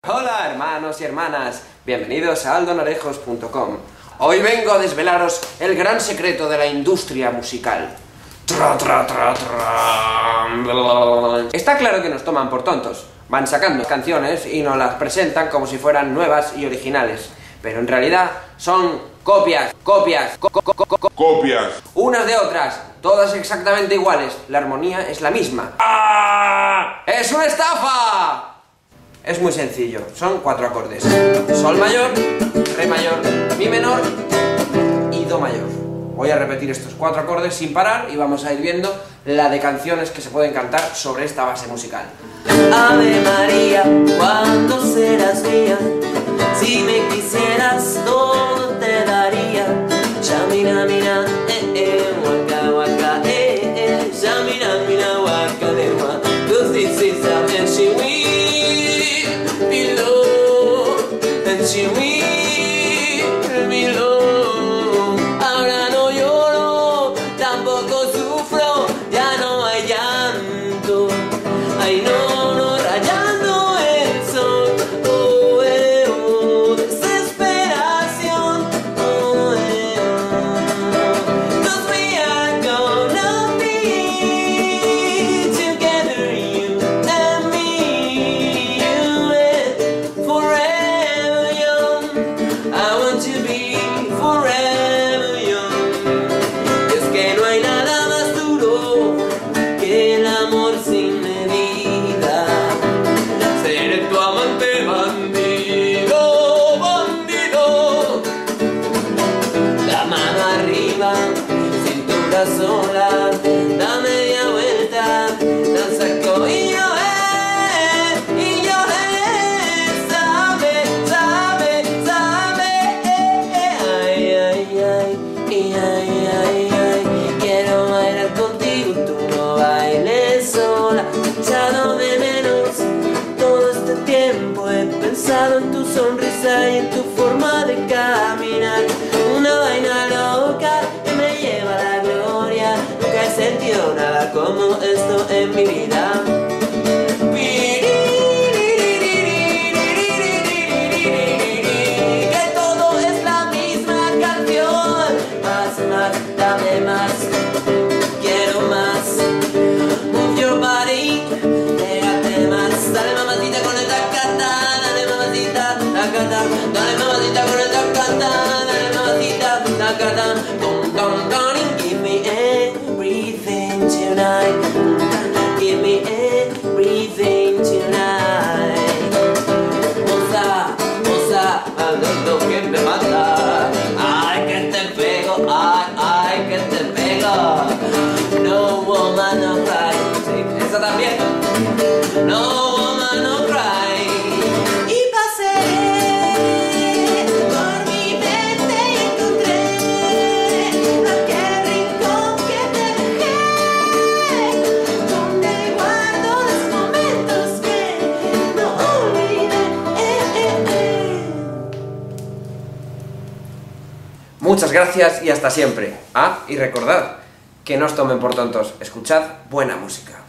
Hola hermanos y hermanas, bienvenidos a aldonarejos.com. Hoy vengo a desvelaros el gran secreto de la industria musical. Está claro que nos toman por tontos. Van sacando canciones y nos las presentan como si fueran nuevas y originales. Pero en realidad son copias. Unas de otras, todas exactamente iguales. La armonía es la misma. ¡Es una estafa! Es muy sencillo, son 4 acordes. Sol mayor, re mayor, mi menor y do mayor. Voy a repetir estos 4 acordes sin parar y vamos a ir viendo la de canciones que se pueden cantar sobre esta base musical. Ave María, ¿cuándo serás mía? Si me quisieras todo te daría. Shamina mina, waka waka, shamina mina waka lewa. This is and she will below, and she will below. Ahora no lloro, tampoco sufro, ya no hay llanto. Ay no, rayando el sol, desesperación, 'cause we are gonna be together, you and me, you and forever young. I want to be forever young. Es que no hay nada más duro que el amor sin medida. Seré tu amante bandido, bandido. La mano arriba, cintura sola, da media vuelta, danza y yo sabe, ay, quiero bailar contigo, tú no bailes sola, echado de menos todo este tiempo, he pensado en tu sonrisa y en tu forma de caminar, una vaina loca que me lleva a la gloria, nunca he sentido nada como esto en mi vida. Que todo es la misma canción, más, dame más, quiero más. Move your body, pégate más. Dale mamacita con el tacata, dale mamacita, tacata. Dale mamacita con el tacata, dale mamacita, tacata. Give me everything tonight. Give me everything tonight. Moza, lo que me mata. Ay, que te pego, ay, que te pego. No woman, no cry. Sí, esa también. No woman, no cry. Y pasé por mi mente y encontré aquel rincón que te dejé, donde guardo los momentos que no olvidé. Muchas gracias y hasta siempre. Y recordad que no os tomen por tontos, escuchad buena música.